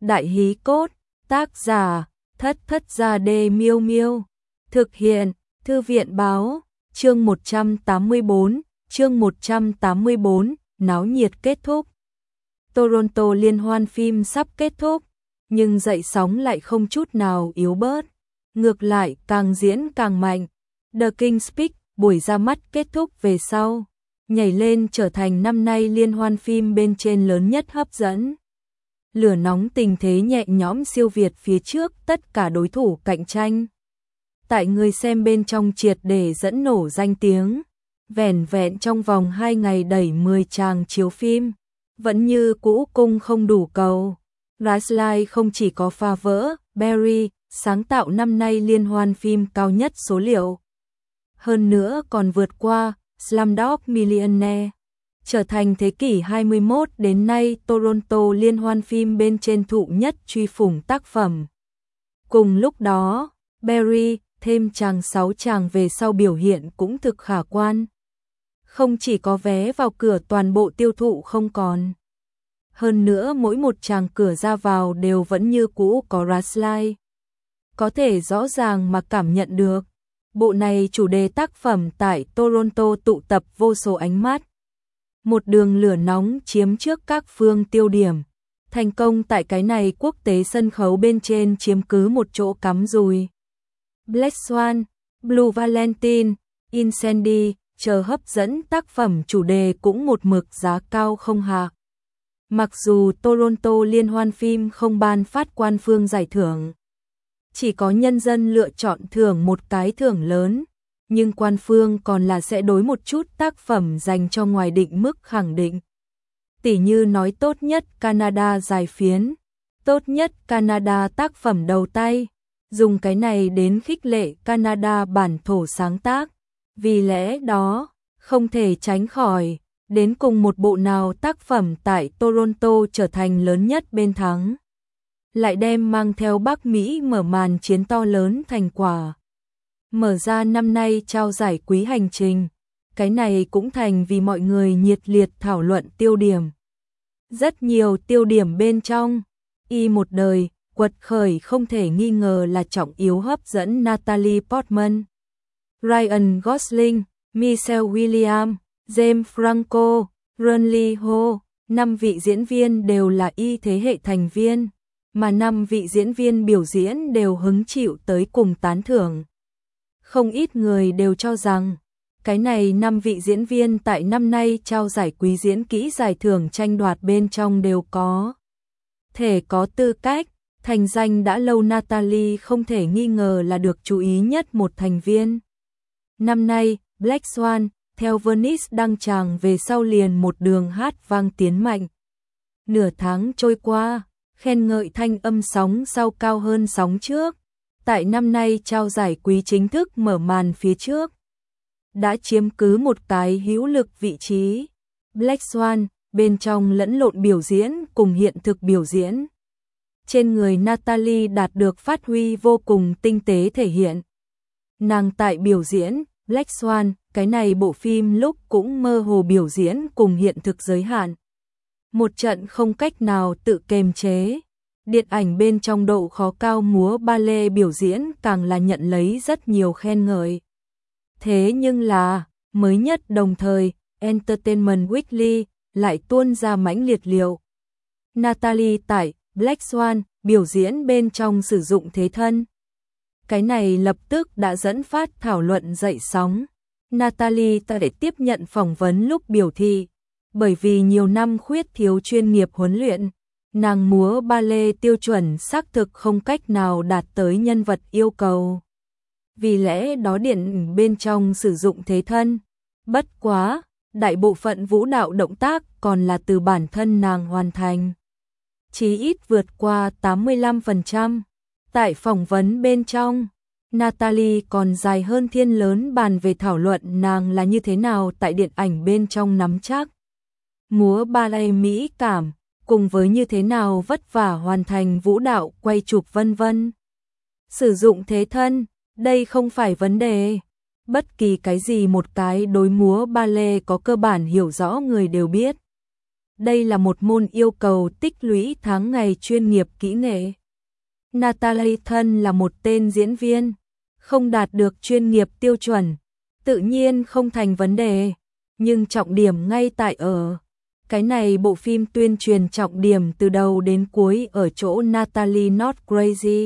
Đại hí cốt, tác giả, Thất Thất Gia Đê Miêu Miêu. Thực hiện, Thư viện báo, chương 184, náo nhiệt kết thúc. Toronto liên hoan phim sắp kết thúc, nhưng dậy sóng lại không chút nào yếu bớt. Ngược lại càng diễn càng mạnh. The King's Speak, buổi ra mắt kết thúc về sau, nhảy lên trở thành năm nay liên hoan phim bên trên lớn nhất hấp dẫn. Lửa nóng tình thế nhẹ nhõm siêu việt phía trước tất cả đối thủ cạnh tranh. Tại người xem bên trong triệt để dẫn nổ danh tiếng, vẻn vẹn trong vòng 2 ngày đẩy 10 tràng chiếu phim, vẫn như cũ cung không đủ cầu. Gaslight không chỉ có phá vỡ Barry, sáng tạo năm nay liên hoan phim cao nhất số liệu, hơn nữa còn vượt qua Slumdog Millionaire, trở thành thế kỷ 21 đến nay Toronto liên hoan phim bên trên thụ nhất truy phủng tác phẩm. Cùng lúc đó, Barry thêm chàng 6 chàng về sau biểu hiện cũng thực khả quan. Không chỉ có vé vào cửa toàn bộ tiêu thụ không còn, hơn nữa mỗi một chàng cửa ra vào đều vẫn như cũ có Gaslight. Có thể rõ ràng mà cảm nhận được, bộ này chủ đề tác phẩm tại Toronto tụ tập vô số ánh mắt. Một đường lửa nóng chiếm trước các phương tiêu điểm, thành công tại cái này quốc tế sân khấu bên trên chiếm cứ một chỗ cắm rùi. Black Swan, Blue Valentine, Incendy chờ hấp dẫn tác phẩm chủ đề cũng một mực giá cao không hạ. Mặc dù Toronto liên hoan phim không ban phát quan phương giải thưởng, chỉ có nhân dân lựa chọn thưởng một cái thưởng lớn, nhưng quan phương còn là sẽ đối một chút tác phẩm dành cho ngoài định mức khẳng định. Tỉ như nói tốt nhất Canada dài phiến, tốt nhất Canada tác phẩm đầu tay, dùng cái này đến khích lệ Canada bản thổ sáng tác. Vì lẽ đó, không thể tránh khỏi, đến cùng một bộ nào tác phẩm tại Toronto trở thành lớn nhất bên thắng, lại đem mang theo Bắc Mỹ mở màn chiến to lớn thành quả. Mở ra năm nay trao giải quý hành trình, cái này cũng thành vì mọi người nhiệt liệt thảo luận tiêu điểm. Rất nhiều tiêu điểm bên trong, y một đời, quật khởi không thể nghi ngờ là trọng yếu hấp dẫn Natalie Portman, Ryan Gosling, Michelle Williams, James Franco, Ron Lee Ho, 5 vị diễn viên đều là y thế hệ thành viên, mà 5 vị diễn viên biểu diễn đều hứng chịu tới cùng tán thưởng. Không ít người đều cho rằng, cái này 5 vị diễn viên tại năm nay trao giải quý diễn kỹ giải thưởng tranh đoạt bên trong đều có thể có tư cách, thành danh đã lâu Natalie không thể nghi ngờ là được chú ý nhất một thành viên. Năm nay, Black Swan, theo Venice đăng tràng về sau liền một đường hát vang tiến mạnh. Nửa tháng trôi qua, khen ngợi thanh âm sóng sau cao hơn sóng trước. Tại năm nay trao giải quý chính thức mở màn phía trước, đã chiếm cứ một cái hữu lực vị trí. Black Swan, bên trong lẫn lộn biểu diễn cùng hiện thực biểu diễn. Trên người Natalie đạt được phát huy vô cùng tinh tế thể hiện. Nàng tại biểu diễn Black Swan, cái này bộ phim lúc cũng mơ hồ biểu diễn cùng hiện thực giới hạn. Một trận không cách nào tự kiềm chế. Điện ảnh bên trong độ khó cao múa ballet biểu diễn càng là nhận lấy rất nhiều khen ngợi. Thế nhưng là, mới nhất đồng thời, Entertainment Weekly lại tuôn ra mãnh liệt liệu. Natalie tại Black Swan biểu diễn bên trong sử dụng thế thân. Cái này lập tức đã dẫn phát thảo luận dậy sóng. Natalie để tiếp nhận phỏng vấn lúc biểu thị, bởi vì nhiều năm khuyết thiếu chuyên nghiệp huấn luyện, nàng múa ballet tiêu chuẩn xác thực không cách nào đạt tới nhân vật yêu cầu. Vì lẽ đó điện bên trong sử dụng thế thân. Bất quá, đại bộ phận vũ đạo động tác còn là từ bản thân nàng hoàn thành. Chí ít vượt qua 85%. Tại phỏng vấn bên trong, Natalie còn dài hơn thiên lớn bàn về thảo luận nàng là như thế nào tại điện ảnh bên trong nắm chắc múa ballet mỹ cảm, cùng với như thế nào vất vả hoàn thành vũ đạo quay chụp vân vân. Sử dụng thế thân, đây không phải vấn đề. Bất kỳ cái gì một cái đối múa ballet có cơ bản hiểu rõ người đều biết. Đây là một môn yêu cầu tích lũy tháng ngày chuyên nghiệp kỹ nghệ. Natalie thân là một tên diễn viên, không đạt được chuyên nghiệp tiêu chuẩn, tự nhiên không thành vấn đề, nhưng trọng điểm ngay tại ở. Cái này bộ phim tuyên truyền trọng điểm từ đầu đến cuối ở chỗ Natalie not crazy,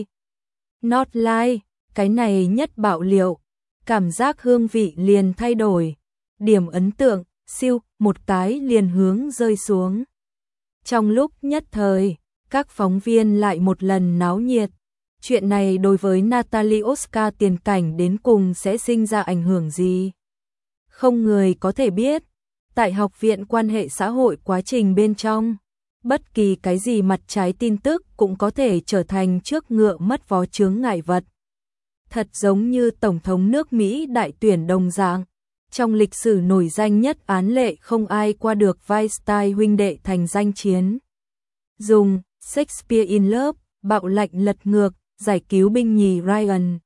not lie, cái này nhất bạo liệu, cảm giác hương vị liền thay đổi, điểm ấn tượng, siêu, một cái liền hướng rơi xuống. Trong lúc nhất thời, các phóng viên lại một lần náo nhiệt. Chuyện này đối với Natalie Oscar tiền cảnh đến cùng sẽ sinh ra ảnh hưởng gì? Không người có thể biết. Tại học viện quan hệ xã hội quá trình bên trong, bất kỳ cái gì mặt trái tin tức cũng có thể trở thành trước ngựa mất vó chướng ngại vật. Thật giống như Tổng thống nước Mỹ đại tuyển đồng dạng. Trong lịch sử nổi danh nhất án lệ không ai qua được Weinstein huynh đệ thành danh chiến. Dùng Shakespeare in Love, bạo lệnh lật ngược, giải cứu binh nhì Ryan.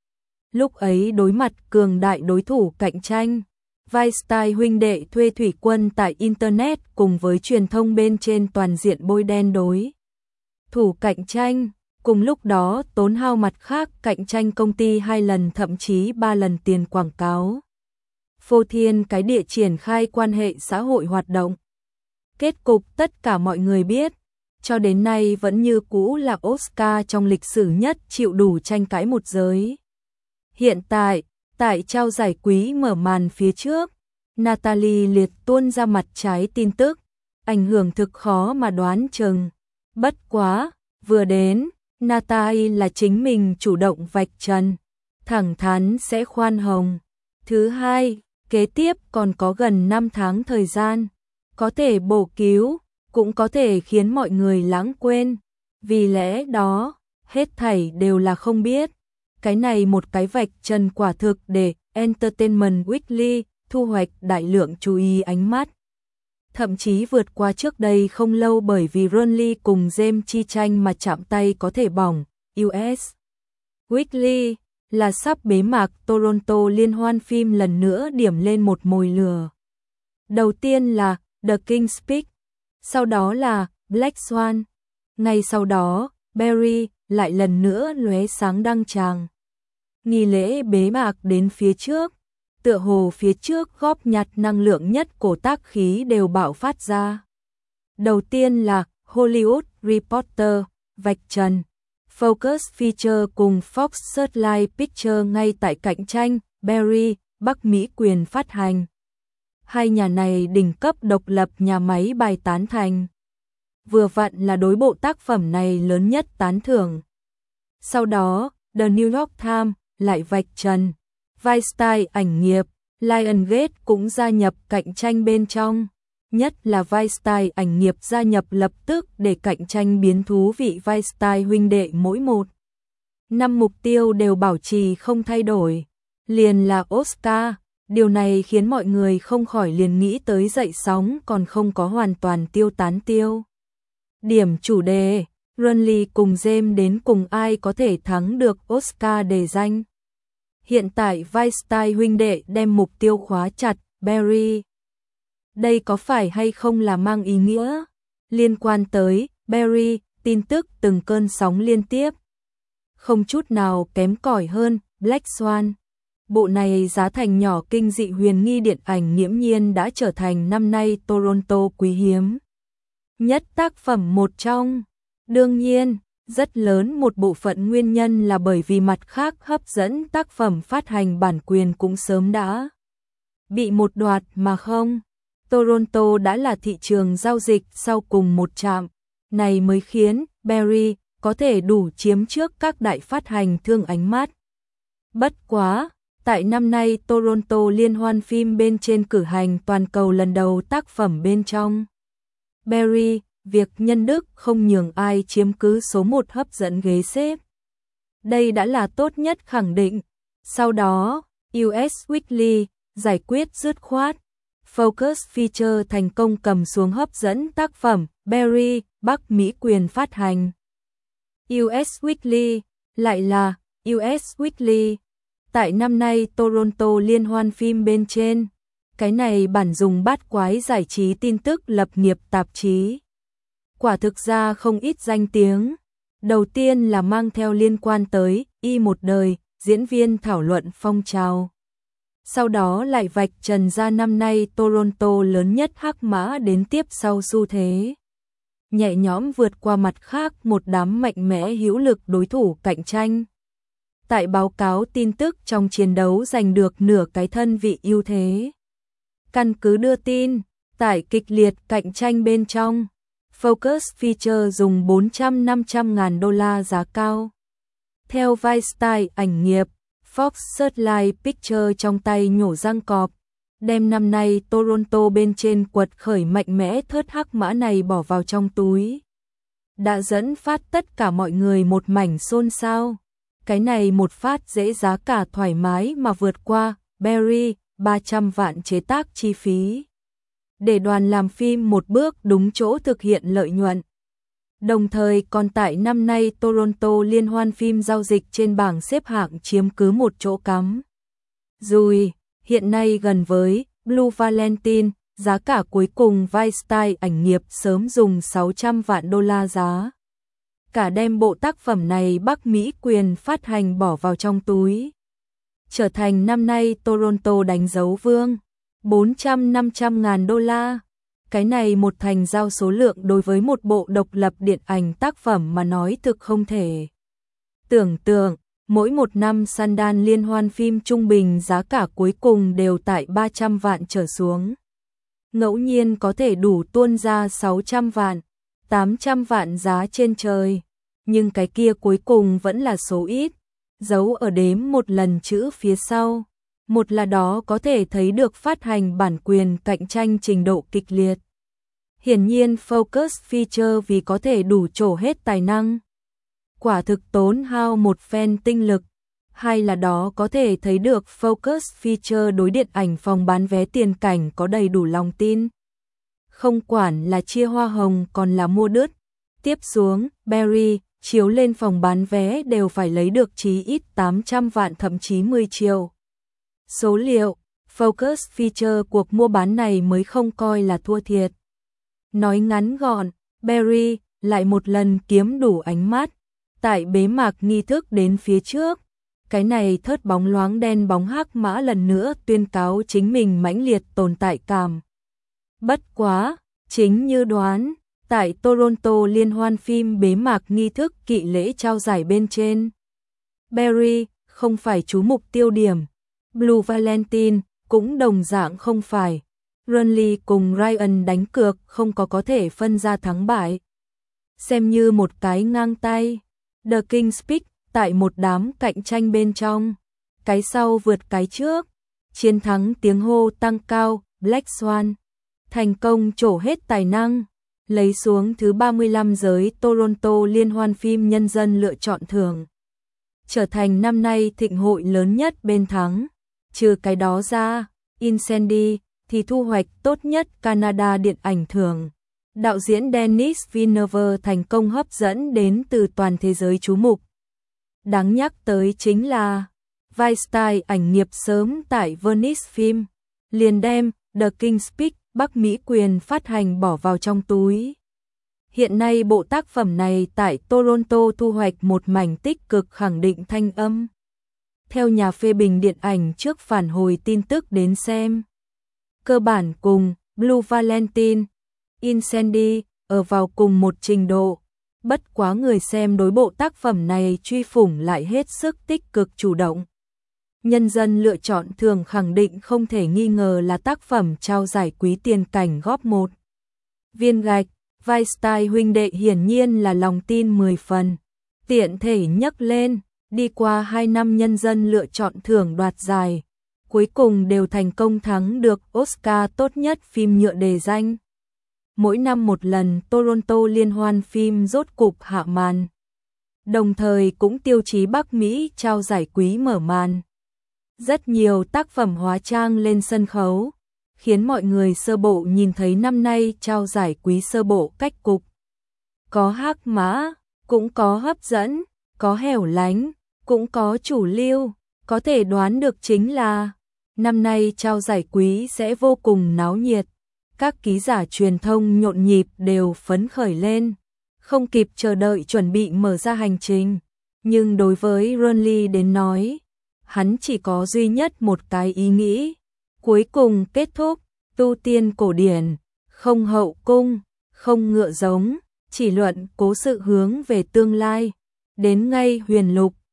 Lúc ấy đối mặt cường đại đối thủ cạnh tranh, Weinstein huynh đệ thuê thủy quân tại Internet cùng với truyền thông bên trên toàn diện bôi đen đối thủ cạnh tranh, cùng lúc đó tốn hao mặt khác cạnh tranh công ty 2 lần thậm chí 3 lần tiền quảng cáo. Phô thiên cái địa triển khai quan hệ xã hội hoạt động. Kết cục tất cả mọi người biết, cho đến nay vẫn như cũ là Oscar trong lịch sử nhất chịu đủ tranh cãi một giới. Hiện tại, tại trao giải quý mở màn phía trước, Natalie liệt tuôn ra mặt trái tin tức, ảnh hưởng thực khó mà đoán chừng. Bất quá, vừa đến, Natalie là chính mình chủ động vạch trần, thẳng thắn sẽ khoan hồng. Thứ hai, kế tiếp còn có gần 5 tháng thời gian, có thể bổ cứu, cũng có thể khiến mọi người lãng quên. Vì lẽ đó, hết thảy đều là không biết. Cái này một cái vạch trần quả thực để Entertainment Weekly thu hoạch đại lượng chú ý ánh mắt. Thậm chí vượt qua trước đây không lâu bởi vì Ron Lee cùng James chi tranh mà chạm tay có thể bỏng. US Weekly là sắp bế mạc Toronto liên hoan phim lần nữa điểm lên một mồi lửa. Đầu tiên là The King's Speech, sau đó là Black Swan, ngay sau đó Barry lại lần nữa lóe sáng đăng tràng. Nghi lễ bế mạc đến phía trước, tựa hồ phía trước góp nhặt năng lượng nhất cổ tác khí đều bạo phát ra. Đầu tiên là Hollywood Reporter, vạch trần, Focus Feature cùng Fox Searchlight Picture ngay tại cạnh tranh, Barry, Bắc Mỹ quyền phát hành. Hai nhà này đỉnh cấp độc lập nhà máy bài tán thành. Vừa vặn là đối bộ tác phẩm này lớn nhất tán thưởng. Sau đó, The New York Times lại vạch trần, Weinstein ảnh nghiệp, Lionsgate cũng gia nhập cạnh tranh bên trong. Nhất là Weinstein ảnh nghiệp gia nhập lập tức để cạnh tranh biến thú vị. Weinstein huynh đệ mỗi một năm mục tiêu đều bảo trì không thay đổi, liền là Oscar. Điều này khiến mọi người không khỏi liền nghĩ tới dậy sóng còn không có hoàn toàn tiêu tán tiêu. Điểm chủ đề, Ron Lee cùng James đến cùng ai có thể thắng được Oscar đề danh. Hiện tại Weinstein huynh đệ đem mục tiêu khóa chặt, Barry. Đây có phải hay không là mang ý nghĩa? Liên quan tới Barry, tin tức từng cơn sóng liên tiếp. Không chút nào kém cỏi hơn Black Swan. Bộ này giá thành nhỏ kinh dị huyền nghi điện ảnh nghiễm nhiên đã trở thành năm nay Toronto quý hiếm nhất tác phẩm một trong. Đương nhiên, rất lớn một bộ phận nguyên nhân là bởi vì mặt khác hấp dẫn tác phẩm phát hành bản quyền cũng sớm đã bị một đoạt mà không. Toronto đã là thị trường giao dịch sau cùng một trạm, này mới khiến Barry có thể đủ chiếm trước các đại phát hành thương ánh mắt. Bất quá, tại năm nay Toronto liên hoan phim bên trên cử hành toàn cầu lần đầu tác phẩm bên trong. Barry, việc nhân đức không nhường ai chiếm cứ số 1 hấp dẫn ghế xếp. Đây đã là tốt nhất khẳng định. Sau đó, US Weekly giải quyết dứt khoát. Focus Feature thành công cầm xuống hấp dẫn tác phẩm Barry, Bắc Mỹ quyền phát hành. US Weekly lại là US Weekly. Tại năm nay Toronto liên hoan phim bên trên, Cái này bản dùng bát quái giải trí tin tức lập nghiệp tạp chí. Quả thực ra không ít danh tiếng. Đầu tiên là mang theo liên quan tới y một đời, diễn viên thảo luận phong trào. Sau đó lại vạch trần ra năm nay Toronto lớn nhất hắc mã đến tiếp sau xu thế. Nhẹ nhõm vượt qua mặt khác một đám mạnh mẽ hữu lực đối thủ cạnh tranh. Tại báo cáo tin tức trong chiến đấu giành được nửa cái thân vị ưu thế. Căn cứ đưa tin, tại kịch liệt cạnh tranh bên trong, Focus Feature dùng 400-500 ngàn đô la giá cao. Theo Vice ảnh nghiệp, Fox Searchlight Picture trong tay nhổ răng cọp, đem năm nay Toronto bên trên quật khởi mạnh mẽ thớt hắc mã này bỏ vào trong túi. Đã dẫn phát tất cả mọi người một mảnh xôn xao. Cái này một phát dễ giá cả thoải mái mà vượt qua Barry 300 vạn chế tác chi phí. Để đoàn làm phim một bước đúng chỗ thực hiện lợi nhuận. Đồng thời còn tại năm nay Toronto liên hoan phim giao dịch trên bảng xếp hạng chiếm cứ một chỗ cắm. Rồi, hiện nay gần với Blue Valentine, giá cả cuối cùng Vice ảnh nghiệp sớm dùng 600 vạn đô la giá. Cả đem bộ tác phẩm này Bắc Mỹ quyền phát hành bỏ vào trong túi. Trở thành năm nay Toronto đánh dấu vương. 400-500 ngàn đô la. Cái này một thành giao số lượng đối với một bộ độc lập điện ảnh tác phẩm mà nói thực không thể. Tưởng tượng, mỗi một năm Sundance liên hoan phim trung bình giá cả cuối cùng đều tại 300 vạn trở xuống. Ngẫu nhiên có thể đủ tuôn ra 600 vạn, 800 vạn giá trên trời. Nhưng cái kia cuối cùng vẫn là số ít. Giấu ở đếm một lần chữ phía sau. Một là đó có thể thấy được phát hành bản quyền cạnh tranh trình độ kịch liệt. Hiển nhiên Focus Feature vì có thể đủ trổ hết tài năng. Quả thực tốn hao một phen tinh lực. Hay là đó có thể thấy được Focus Feature đối điện ảnh phòng bán vé tiền cảnh có đầy đủ lòng tin. Không quản là chia hoa hồng còn là mua đứt. Tiếp xuống, Barry chiếu lên phòng bán vé đều phải lấy được chí ít 800 vạn thậm chí 10 triệu. Số liệu, Focus Feature cuộc mua bán này mới không coi là thua thiệt. Nói ngắn gọn, Barry lại một lần kiếm đủ ánh mắt. Tại bế mạc nghi thức đến phía trước, cái này thớt bóng loáng đen bóng hắc mã lần nữa tuyên cáo chính mình mãnh liệt tồn tại cảm. Bất quá, chính như đoán, tại Toronto liên hoan phim bế mạc nghi thức kỵ lễ trao giải bên trên. Barry không phải chú mục tiêu điểm. Blue Valentine cũng đồng dạng không phải. Runley cùng Ryan đánh cược không có thể phân ra thắng bại. Xem như một cái ngang tay. The King's Speech tại một đám cạnh tranh bên trong. Cái sau vượt cái trước. Chiến thắng tiếng hô tăng cao, Black Swan. Thành công trổ hết tài năng. Lấy xuống thứ 35 giới Toronto liên hoan phim nhân dân lựa chọn thưởng. Trở thành năm nay thịnh hội lớn nhất bên thắng. Trừ cái đó ra, Incendy thì thu hoạch tốt nhất Canada điện ảnh thưởng. Đạo diễn Denis Villeneuve thành công hấp dẫn đến từ toàn thế giới chú mục. Đáng nhắc tới chính là Vice ảnh nghiệp sớm tại Venice Film liền đem The King's Speech Bắc Mỹ quyền phát hành bỏ vào trong túi. Hiện nay bộ tác phẩm này tại Toronto thu hoạch một mảnh tích cực khẳng định thanh âm. Theo nhà phê bình điện ảnh trước phản hồi tin tức đến xem, cơ bản cùng Blue Valentine, Incendy ở vào cùng một trình độ. Bất quá người xem đối bộ tác phẩm này truy phủng lại hết sức tích cực chủ động. Nhân dân lựa chọn thường khẳng định không thể nghi ngờ là tác phẩm trao giải quý tiền cảnh góp một viên gạch. Vice huynh đệ hiển nhiên là lòng tin 10 phần. Tiện thể nhắc lên, đi qua 2 năm nhân dân lựa chọn thưởng đoạt giải, cuối cùng đều thành công thắng được Oscar tốt nhất phim nhựa đề danh. Mỗi năm một lần Toronto liên hoan phim rốt cục hạ màn. Đồng thời cũng tiêu chí Bắc Mỹ trao giải quý mở màn. Rất nhiều tác phẩm hóa trang lên sân khấu, khiến mọi người sơ bộ nhìn thấy năm nay trao giải quý sơ bộ cách cục. Có hắc mã, cũng có hấp dẫn, có hẻo lánh, cũng có chủ lưu, có thể đoán được chính là Năm nay trao giải quý sẽ vô cùng náo nhiệt, các ký giả truyền thông nhộn nhịp đều phấn khởi lên, không kịp chờ đợi chuẩn bị mở ra hành trình. Nhưng đối với Renly đến nói, hắn chỉ có duy nhất một cái ý nghĩ, cuối cùng kết thúc, tu tiên cổ điển, không hậu cung, không ngựa giống, chỉ luận cố sự hướng về tương lai. Đến ngay huyền lục,